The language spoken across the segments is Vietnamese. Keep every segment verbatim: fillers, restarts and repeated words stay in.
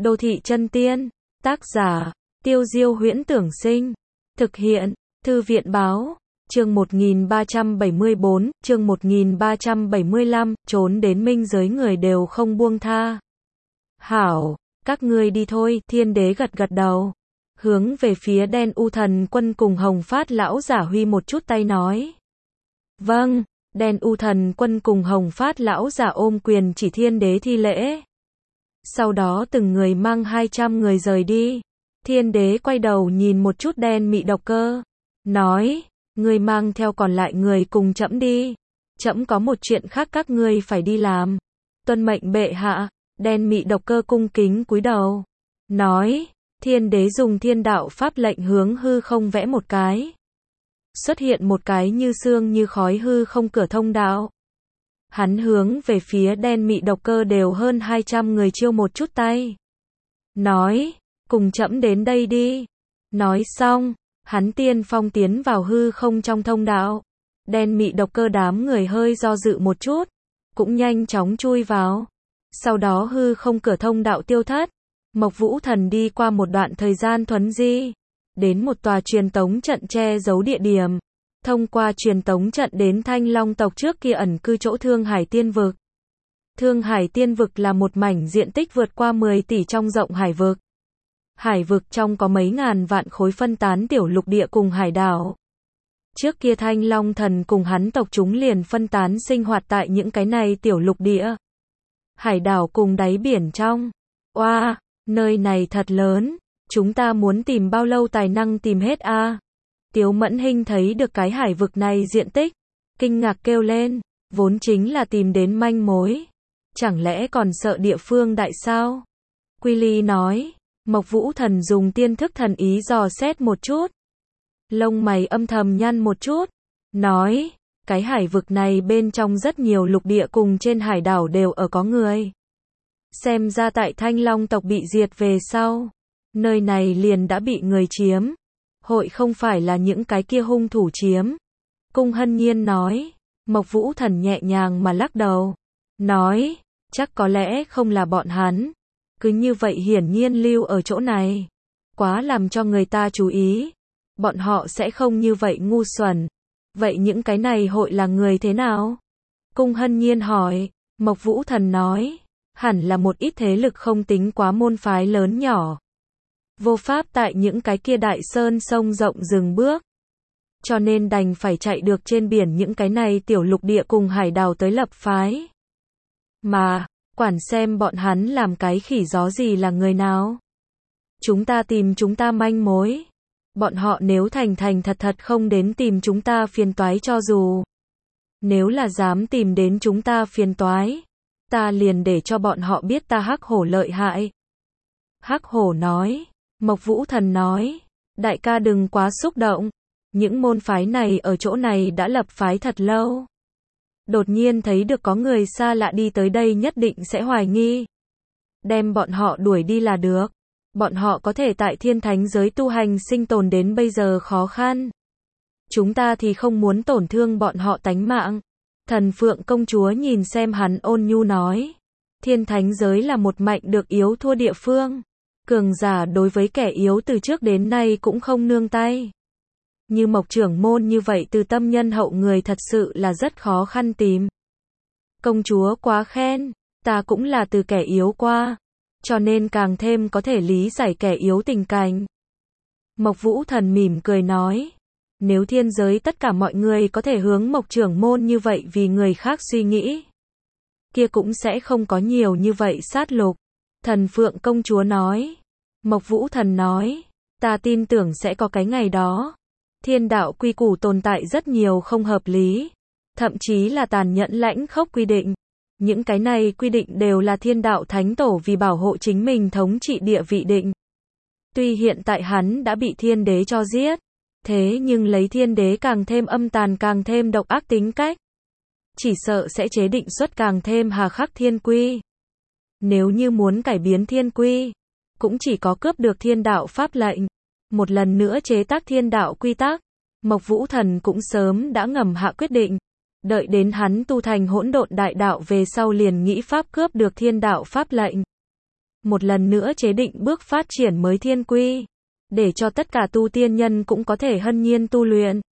Đô thị chân tiên, tác giả, Tiêu Diêu Huyễn Tưởng Sinh, thực hiện, Thư viện Báo, chương một nghìn ba trăm bảy mươi bốn, chương một nghìn ba trăm bảy mươi lăm, trốn đến minh giới người đều không buông tha. Hảo, các ngươi đi thôi, Thiên Đế gật gật đầu, hướng về phía Đen U Thần Quân cùng Hồng Phát lão giả huy một chút tay nói. Vâng, Đen U Thần Quân cùng Hồng Phát lão giả ôm quyền chỉ Thiên Đế thi lễ. Sau đó từng người mang hai trăm người rời đi. Thiên Đế quay đầu nhìn một chút Đen Mị Độc Cơ, nói, ngươi mang theo còn lại người cùng trẫm đi. Trẫm có một chuyện khác các ngươi phải đi làm. Tuân mệnh bệ hạ. Đen Mị Độc Cơ cung kính cúi đầu, nói, Thiên Đế dùng thiên đạo pháp lệnh hướng hư không vẽ một cái. Xuất hiện một cái như sương như khói hư không cửa thông đạo. Hắn hướng về phía Đen Mị Độc Cơ đều hơn hai trăm người chiêu một chút tay. Nói, cùng trẫm đến đây đi. Nói xong, hắn tiên phong tiến vào hư không trong thông đạo. Đen Mị Độc Cơ đám người hơi do dự một chút, cũng nhanh chóng chui vào. Sau đó hư không cửa thông đạo tiêu thất. Mộc Vũ Thần đi qua một đoạn thời gian thuấn di, đến một tòa truyền tống trận che giấu địa điểm. Thông qua truyền tống trận đến Thanh Long tộc trước kia ẩn cư chỗ Thương Hải Tiên Vực. Thương Hải Tiên Vực là một mảnh diện tích vượt qua mười tỷ trong rộng hải vực. Hải vực trong có mấy ngàn vạn khối phân tán tiểu lục địa cùng hải đảo. Trước kia Thanh Long Thần cùng hắn tộc chúng liền phân tán sinh hoạt tại những cái này tiểu lục địa, hải đảo cùng đáy biển trong. Oa, wow, nơi này thật lớn, chúng ta muốn tìm bao lâu tài năng tìm hết a? À? Tiếu Mẫn Hinh thấy được cái hải vực này diện tích, kinh ngạc kêu lên, vốn chính là tìm đến manh mối, chẳng lẽ còn sợ địa phương đại sao? Quy Ly nói, Mộc Vũ Thần dùng tiên thức thần ý dò xét một chút, lông mày âm thầm nhăn một chút, nói, cái hải vực này bên trong rất nhiều lục địa cùng trên hải đảo đều ở có người. Xem ra tại Thanh Long tộc bị diệt về sau, nơi này liền đã bị người chiếm. Hội không phải là những cái kia hung thủ chiếm. Cung Hân Nhiên nói. Mộc Vũ Thần nhẹ nhàng mà lắc đầu, nói, chắc có lẽ không là bọn hắn. Cứ như vậy hiển nhiên lưu ở chỗ này, quá làm cho người ta chú ý. Bọn họ sẽ không như vậy ngu xuẩn. Vậy những cái này hội là người thế nào? Cung Hân Nhiên hỏi. Mộc Vũ Thần nói, hẳn là một ít thế lực không tính quá môn phái lớn nhỏ. Vô pháp tại những cái kia đại sơn sông rộng dừng bước. Cho nên đành phải chạy được trên biển những cái này tiểu lục địa cùng hải đảo tới lập phái. Mà, quản xem bọn hắn làm cái khỉ gió gì là người nào. Chúng ta tìm chúng ta manh mối. Bọn họ nếu thành thành thật thật không đến tìm chúng ta phiền toái cho dù. Nếu là dám tìm đến chúng ta phiền toái, ta liền để cho bọn họ biết ta Hắc Hổ lợi hại. Hắc Hổ nói. Mộc Vũ Thần nói, đại ca đừng quá xúc động, những môn phái này ở chỗ này đã lập phái thật lâu. Đột nhiên thấy được có người xa lạ đi tới đây nhất định sẽ hoài nghi. Đem bọn họ đuổi đi là được. Bọn họ có thể tại thiên thánh giới tu hành sinh tồn đến bây giờ khó khăn. Chúng ta thì không muốn tổn thương bọn họ tánh mạng. Thần Phượng công chúa nhìn xem hắn ôn nhu nói, thiên thánh giới là một mạnh được yếu thua địa phương. Cường giả đối với kẻ yếu từ trước đến nay cũng không nương tay. Như Mộc trưởng môn như vậy từ tâm nhân hậu người thật sự là rất khó khăn tìm. Công chúa quá khen, ta cũng là từ kẻ yếu qua, cho nên càng thêm có thể lý giải kẻ yếu tình cảnh. Mộc Vũ Thần mỉm cười nói, nếu thiên giới tất cả mọi người có thể hướng Mộc trưởng môn như vậy vì người khác suy nghĩ, kia cũng sẽ không có nhiều như vậy sát lục. Thần Phượng công chúa nói. Mộc Vũ Thần nói, ta tin tưởng sẽ có cái ngày đó. Thiên đạo quy củ tồn tại rất nhiều không hợp lý, thậm chí là tàn nhẫn lãnh khốc quy định. Những cái này quy định đều là thiên đạo thánh tổ vì bảo hộ chính mình thống trị địa vị định. Tuy hiện tại hắn đã bị thiên đế cho giết, thế nhưng lấy thiên đế càng thêm âm tàn càng thêm độc ác tính cách, chỉ sợ sẽ chế định xuất càng thêm hà khắc thiên quy. Nếu như muốn cải biến thiên quy, cũng chỉ có cướp được thiên đạo pháp lệnh, một lần nữa chế tác thiên đạo quy tắc. Mộc Vũ Thần cũng sớm đã ngầm hạ quyết định, đợi đến hắn tu thành hỗn độn đại đạo về sau liền nghĩ pháp cướp được thiên đạo pháp lệnh. một lần nữa chế định bước phát triển mới thiên quy, để cho tất cả tu tiên nhân cũng có thể hân nhiên tu luyện.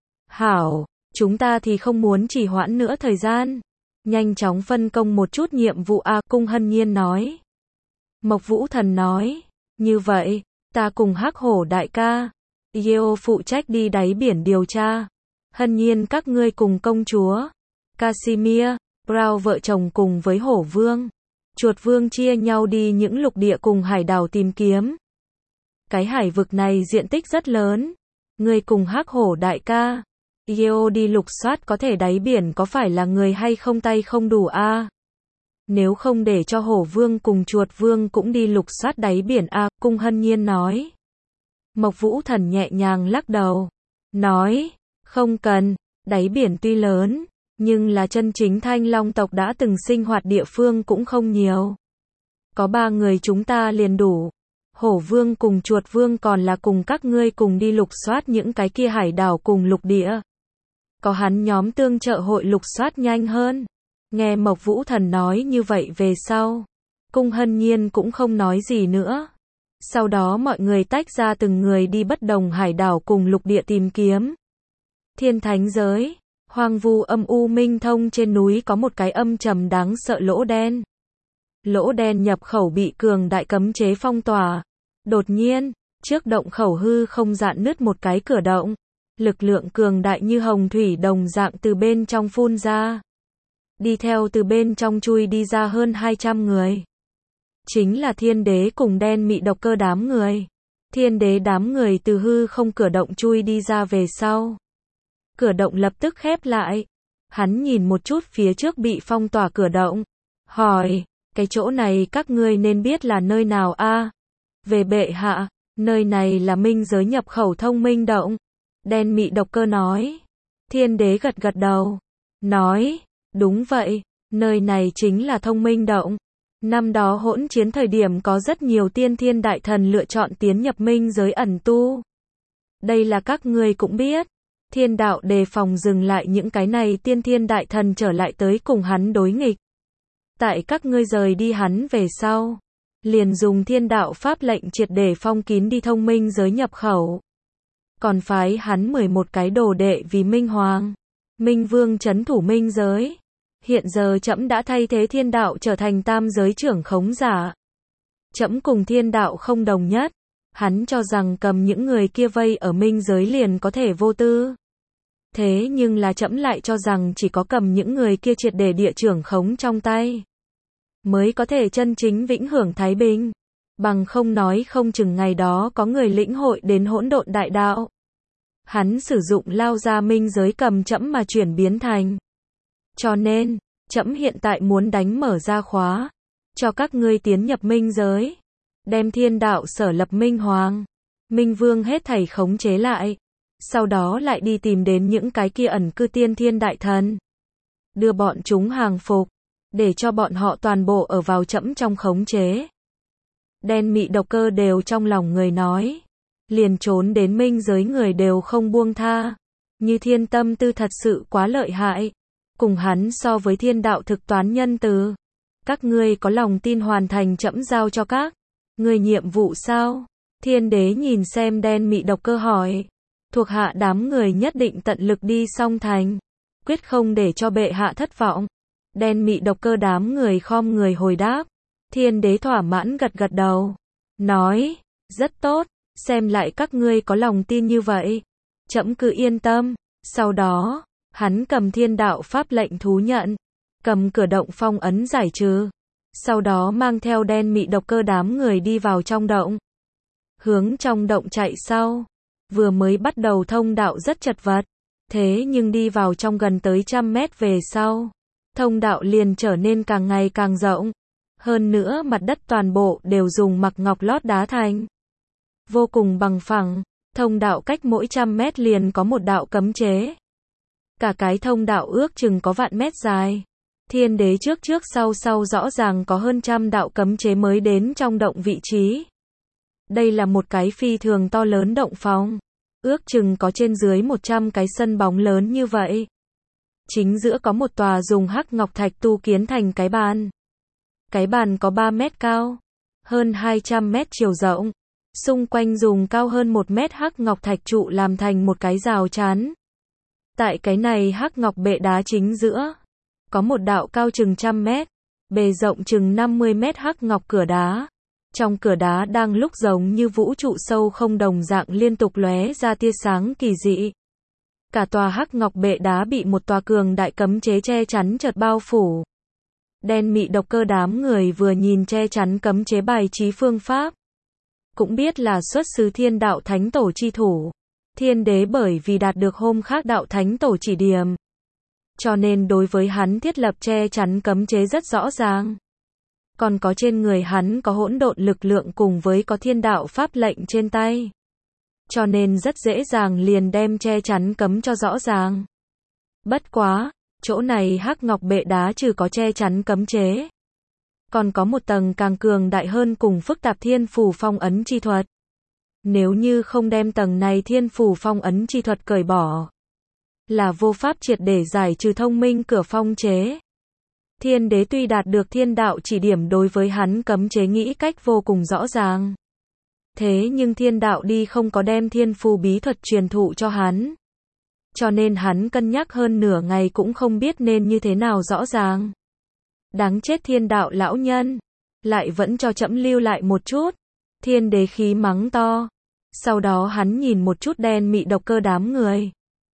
Hảo, chúng ta thì không muốn trì hoãn nữa thời gian. Nhanh chóng phân công một chút nhiệm vụ a, Cung Hân Nhiên nói. Mộc Vũ Thần nói, như vậy, ta cùng Hắc Hổ đại ca, Yeo phụ trách đi đáy biển điều tra. Hân Nhiên các ngươi cùng công chúa, Casimir, Brown vợ chồng cùng với Hổ Vương, Chuột Vương chia nhau đi những lục địa cùng hải đảo tìm kiếm. Cái hải vực này diện tích rất lớn. Ngươi cùng Hắc Hổ đại ca, Yeo đi lục soát có thể đáy biển có phải là người hay không tay không đủ a? À? Nếu không để cho Hổ Vương cùng Chuột Vương cũng đi lục soát đáy biển a, à? Cung Hân Nhiên nói. Mộc Vũ Thần nhẹ nhàng lắc đầu, nói, không cần, đáy biển tuy lớn, nhưng là chân chính Thanh Long tộc đã từng sinh hoạt địa phương cũng không nhiều. Có ba người chúng ta liền đủ. Hổ Vương cùng Chuột Vương còn là cùng các ngươi cùng đi lục soát những cái kia hải đảo cùng lục địa. Có hắn nhóm tương trợ hội lục soát nhanh hơn. Nghe Mộc Vũ Thần nói như vậy về sau, Cung Hân Nhiên cũng không nói gì nữa. Sau đó mọi người tách ra từng người đi bất đồng hải đảo cùng lục địa tìm kiếm. Thiên Thánh giới, hoang vu âm u minh thông trên núi có một cái âm trầm đáng sợ lỗ đen. Lỗ đen nhập khẩu bị cường đại cấm chế phong tỏa. Đột nhiên, trước động khẩu hư không dạn nứt một cái cửa động. Lực lượng cường đại như hồng thủy đồng dạng từ bên trong phun ra. Đi theo từ bên trong chui đi ra hơn hai trăm người. Chính là thiên đế cùng đen mị độc cơ đám người. Thiên đế đám người từ hư không cửa động chui đi ra về sau. Cửa động lập tức khép lại. Hắn nhìn một chút phía trước bị phong tỏa cửa động. Hỏi, cái chỗ này các ngươi nên biết là nơi nào a? À? Về bệ hạ, nơi này là minh giới nhập khẩu thông minh động. Đen mị độc cơ nói. Thiên đế gật gật đầu. Nói, đúng vậy, nơi này chính là thông minh động. Năm đó hỗn chiến thời điểm có rất nhiều tiên thiên đại thần lựa chọn tiến nhập minh giới ẩn tu. Đây là các ngươi cũng biết. Thiên đạo đề phòng dừng lại những cái này tiên thiên đại thần trở lại tới cùng hắn đối nghịch. Tại các ngươi rời đi hắn về sau, liền dùng thiên đạo pháp lệnh triệt để phong kín đi thông minh giới nhập khẩu. Còn phái hắn mười một cái đồ đệ vì Minh Hoàng, Minh Vương trấn thủ minh giới. Hiện giờ trẫm đã thay thế thiên đạo trở thành tam giới trưởng khống giả. Trẫm cùng thiên đạo không đồng nhất. Hắn cho rằng cầm những người kia vây ở minh giới liền có thể vô tư. Thế nhưng là trẫm lại cho rằng chỉ có cầm những người kia triệt để địa trưởng khống trong tay, mới có thể chân chính vĩnh hưởng thái bình. Bằng không nói không chừng ngày đó có người lĩnh hội đến hỗn độn đại đạo. Hắn sử dụng lao ra minh giới cầm trẫm mà chuyển biến thành. Cho nên, trẫm hiện tại muốn đánh mở ra khóa, cho các ngươi tiến nhập minh giới. Đem thiên đạo sở lập Minh Hoàng, Minh Vương hết thảy khống chế lại. Sau đó lại đi tìm đến những cái kia ẩn cư tiên thiên đại thần. Đưa bọn chúng hàng phục, để cho bọn họ toàn bộ ở vào trẫm trong khống chế. Đen mị độc cơ đều trong lòng người nói. Liền trốn đến minh giới người đều không buông tha. Như thiên tâm tư thật sự quá lợi hại. Cùng hắn so với thiên đạo thực toán nhân từ. Các ngươi có lòng tin hoàn thành trẫm giao cho các ngươi nhiệm vụ sao? Thiên đế nhìn xem đen mị độc cơ hỏi. Thuộc hạ đám người nhất định tận lực đi song thành. Quyết không để cho bệ hạ thất vọng. Đen mị độc cơ đám người khom người hồi đáp. Thiên đế thỏa mãn gật gật đầu. Nói, rất tốt, xem lại các ngươi có lòng tin như vậy. Trẫm cứ yên tâm. Sau đó, hắn cầm thiên đạo pháp lệnh thú nhận. Cầm cửa động phong ấn giải trừ. Sau đó mang theo đen mị độc cơ đám người đi vào trong động. Hướng trong động chạy sau. Vừa mới bắt đầu thông đạo rất chật vật. Thế nhưng đi vào trong gần tới trăm mét về sau. Thông đạo liền trở nên càng ngày càng rộng. Hơn nữa mặt đất toàn bộ đều dùng mặc ngọc lót đá thành. Vô cùng bằng phẳng. Thông đạo cách mỗi trăm mét liền có một đạo cấm chế. Cả cái thông đạo ước chừng có vạn mét dài. Thiên đế trước trước sau sau rõ ràng có hơn trăm đạo cấm chế mới đến trong động vị trí. Đây là một cái phi thường to lớn động phòng. Ước chừng có trên dưới một trăm cái sân bóng lớn như vậy. Chính giữa có một tòa dùng hắc ngọc thạch tu kiến thành cái bàn. Cái bàn có ba mét cao. hơn hai trăm mét chiều rộng. Xung quanh dùng cao hơn một mét hắc ngọc thạch trụ làm thành một cái rào chắn. Tại cái này hắc ngọc bệ đá chính giữa, có một đạo cao chừng trăm mét, bề rộng chừng năm mươi mét hắc ngọc cửa đá. Trong cửa đá đang lúc giống như vũ trụ sâu không đồng dạng liên tục lóe ra tia sáng kỳ dị. Cả tòa hắc ngọc bệ đá bị một tòa cường đại cấm chế che chắn chật bao phủ. Đen mị độc cơ đám người vừa nhìn che chắn cấm chế bài trí phương pháp, cũng biết là xuất xứ Thiên Đạo Thánh Tổ chi thủ. Thiên đế bởi vì đạt được hôm khác Đạo Thánh Tổ chỉ điểm, cho nên đối với hắn thiết lập che chắn cấm chế rất rõ ràng. Còn có trên người hắn có hỗn độn lực lượng cùng với có thiên đạo pháp lệnh trên tay, cho nên rất dễ dàng liền đem che chắn cấm cho rõ ràng. Bất quá, chỗ này hắc ngọc bệ đá trừ có che chắn cấm chế, còn có một tầng càng cường đại hơn cùng phức tạp thiên phủ phong ấn chi thuật. Nếu như không đem tầng này thiên phủ phong ấn chi thuật cởi bỏ, là vô pháp triệt để giải trừ thông minh cửa phong chế. Thiên đế tuy đạt được thiên đạo chỉ điểm đối với hắn cấm chế nghĩ cách vô cùng rõ ràng. Thế nhưng thiên đạo đi không có đem thiên phù bí thuật truyền thụ cho hắn. Cho nên hắn cân nhắc hơn nửa ngày cũng không biết nên như thế nào rõ ràng. Đáng chết thiên đạo lão nhân, lại vẫn cho trẫm lưu lại một chút. Thiên đế khí mắng to. Sau đó hắn nhìn một chút đen mị độc cơ đám người.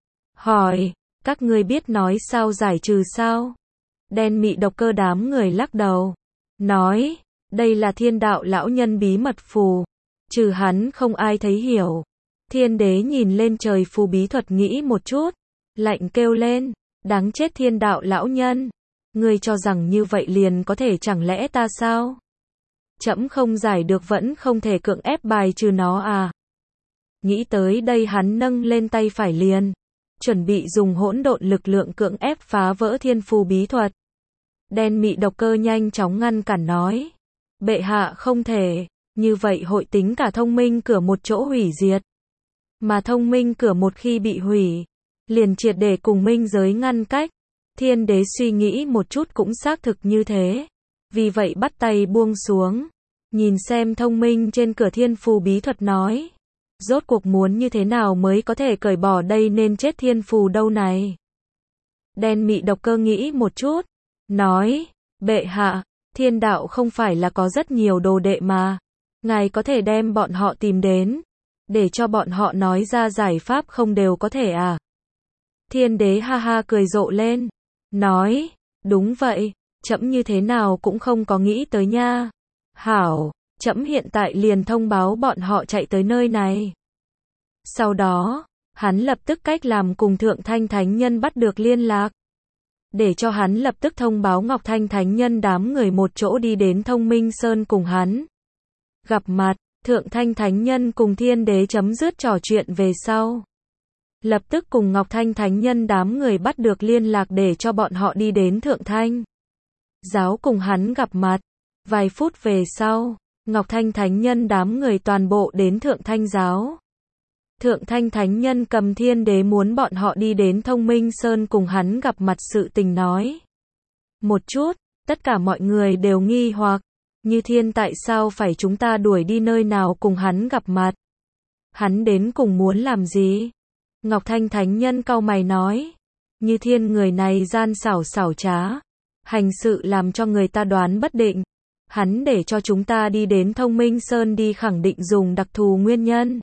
Hỏi, các ngươi biết nói sao giải trừ sao? Đen mị độc cơ đám người lắc đầu. Nói, đây là thiên đạo lão nhân bí mật phù. Trừ hắn không ai thấy hiểu. Thiên đế nhìn lên trời phù bí thuật nghĩ một chút. Lạnh kêu lên, đáng chết thiên đạo lão nhân. Ngươi cho rằng như vậy liền có thể chẳng lẽ ta sao? Trẫm không giải được vẫn không thể cưỡng ép bài trừ nó à? Nghĩ tới đây hắn nâng lên tay phải liền, chuẩn bị dùng hỗn độn lực lượng cưỡng ép phá vỡ thiên phù bí thuật. Đen mị độc cơ nhanh chóng ngăn cản nói. Bệ hạ không thể, như vậy hội tính cả thông minh cửa một chỗ hủy diệt. Mà thông minh cửa một khi bị hủy, liền triệt để cùng minh giới ngăn cách. Thiên đế suy nghĩ một chút cũng xác thực như thế. Vì vậy bắt tay buông xuống, nhìn xem thông minh trên cửa thiên phù bí thuật nói. Rốt cuộc muốn như thế nào mới có thể cởi bỏ đây nên chết thiên phù đâu này? Đen mị độc cơ nghĩ một chút, nói, bệ hạ, thiên đạo không phải là có rất nhiều đồ đệ mà. Ngài có thể đem bọn họ tìm đến, để cho bọn họ nói ra giải pháp không đều có thể à? Thiên đế ha ha cười rộ lên, nói, đúng vậy, trẫm như thế nào cũng không có nghĩ tới nha. Hảo, trẫm hiện tại liền thông báo bọn họ chạy tới nơi này. Sau đó, hắn lập tức cách làm cùng Thượng Thanh Thánh Nhân bắt được liên lạc. Để cho hắn lập tức thông báo Ngọc Thanh Thánh Nhân đám người một chỗ đi đến Thông Minh Sơn cùng hắn. Gặp mặt, Thượng Thanh Thánh Nhân cùng Thiên Đế chấm dứt trò chuyện về sau. Lập tức cùng Ngọc Thanh Thánh Nhân đám người bắt được liên lạc để cho bọn họ đi đến Thượng Thanh Giáo cùng hắn gặp mặt. Vài phút về sau, Ngọc Thanh Thánh Nhân đám người toàn bộ đến Thượng Thanh Giáo. Thượng Thanh Thánh Nhân cầm Thiên Đế muốn bọn họ đi đến Thông Minh Sơn cùng hắn gặp mặt sự tình nói. Một chút, tất cả mọi người đều nghi hoặc, Như Thiên tại sao phải chúng ta đuổi đi nơi nào cùng hắn gặp mặt? Hắn đến cùng muốn làm gì? Ngọc Thanh Thánh Nhân cau mày nói, Như Thiên người này gian xảo xảo trá, hành sự làm cho người ta đoán bất định. Hắn để cho chúng ta đi đến Thông Minh Sơn đi khẳng định dùng đặc thù nguyên nhân.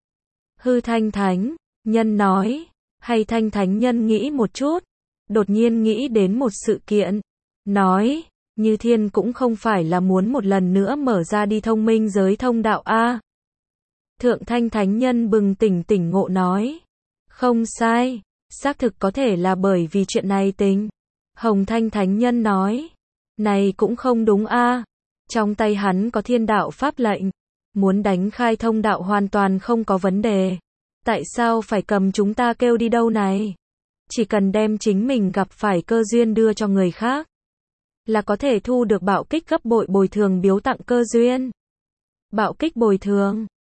Hư Thanh Thánh Nhân nói, hay Thanh Thánh Nhân nghĩ một chút, đột nhiên nghĩ đến một sự kiện, nói, Như Thiên cũng không phải là muốn một lần nữa mở ra đi thông minh giới thông đạo a. Thượng Thanh Thánh Nhân bừng tỉnh tỉnh ngộ nói, không sai, xác thực có thể là bởi vì chuyện này tính. Hồng Thanh Thánh Nhân nói, này cũng không đúng a. Trong tay hắn có thiên đạo pháp lệnh, muốn đánh khai thông đạo hoàn toàn không có vấn đề. Tại sao phải cầm chúng ta kêu đi đâu này? Chỉ cần đem chính mình gặp phải cơ duyên đưa cho người khác, là có thể thu được bạo kích gấp bội bồi thường biếu tặng cơ duyên. Bạo kích bồi thường,